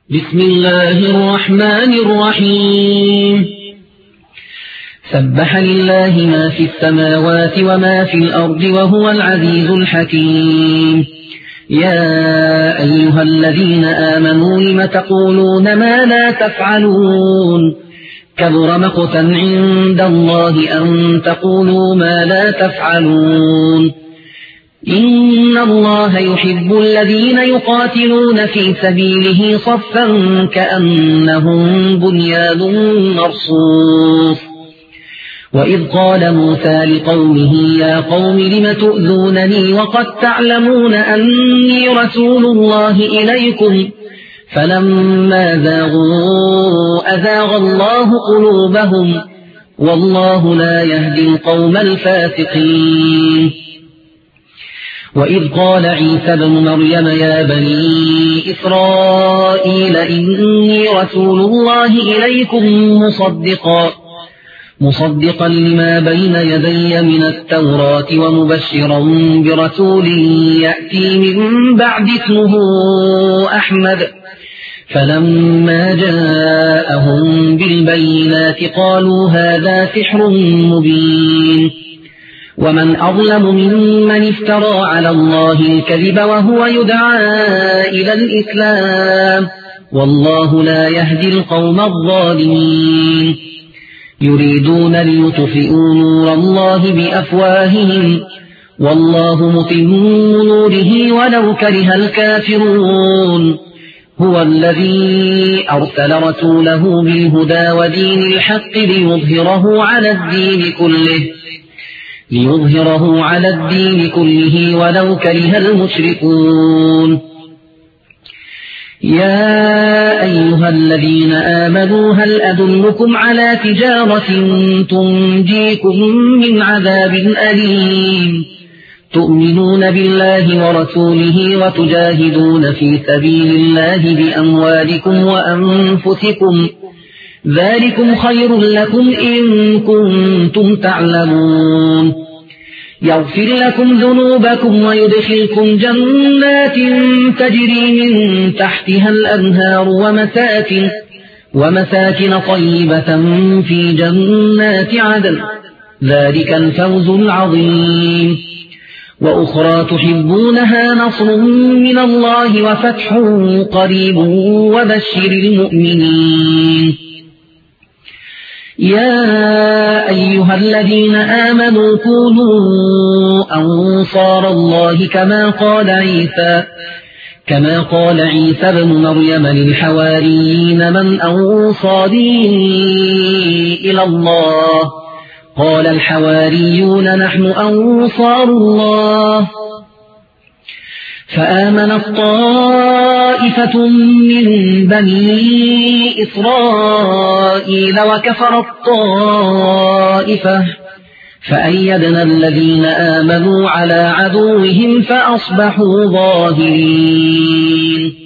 بسم الله الرحمن الرحيم سبح لله ما في السماوات وما في الأرض وهو العزيز الحكيم يا أيها الذين آمنوا لم تقولون ما لا تفعلون كبر مقتا عند الله أن تقولوا ما لا تفعلون إن الله يحب الذين يقاتلون في سبيله صفا كأنهم بنيان مرصوص وإذ قال موسى لقومه يا قوم لم تؤذونني وقد تعلمون أني رسول الله إليكم فلما زاغوا أزاغ الله قلوبهم والله لا يهدي القوم الفاسقين وإذ قال عيسى بن مريم يا بني إسرائيل إني رسول الله إليكم مصدقا لما بين يدي من التوراة ومبشرا برسول يأتي من بعد اسمه أحمد فلما جاءهم بالبينات قالوا هذا سحر مبين ومن أظلم ممن افترى على الله الكذب وهو يدعى إلى الإسلام والله لا يهدي القوم الظالمين يريدون ليطفئوا نور الله بأفواههم والله متم نوره ولو كره الكافرون هو الذي أرسل رسوله بالهدى ودين الحق ليظهره على الدين كله ولو كره المشركون يا أيها الذين آمنوا هل أدلكم على تجارة تنجيكم من عذاب أليم تؤمنون بالله ورسوله وتجاهدون في سبيل الله بأموالكم وأنفسكم ذلكم خير لكم إن كنتم تعلمون يغفر لكم ذنوبكم ويدخلكم جنات تجري من تحتها الأنهار ومساكن طيبة في جنات عدن ذلك الفوز العظيم وأخرى تحبونها نصر من الله وفتح قريب وبشر المؤمنين يا أيها الذين آمنوا كونوا أنصار الله كما قال عيسى بن مريم للحواريين من أنصاري إلى الله قال الحواريون نحن أنصار الله فآمنت طائفة من بني إسرائيل وكفرت طائفة فأيدنا الذين آمنوا على عدوهم فأصبحوا ظاهرين